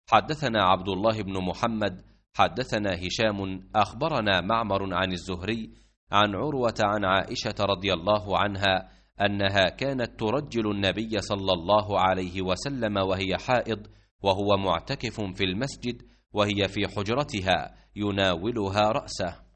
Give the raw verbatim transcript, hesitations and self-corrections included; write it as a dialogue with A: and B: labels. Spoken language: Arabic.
A: حدثنا عبد الله بن محمد حدثنا هشام أخبرنا معمر عن الزهري عن عروة عن عائشة رضي الله عنها أنها كانت ترجل النبي صلى الله عليه وسلم وهي حائض وهو معتكف في المسجد وهي في حجرتها يناولها رأسه.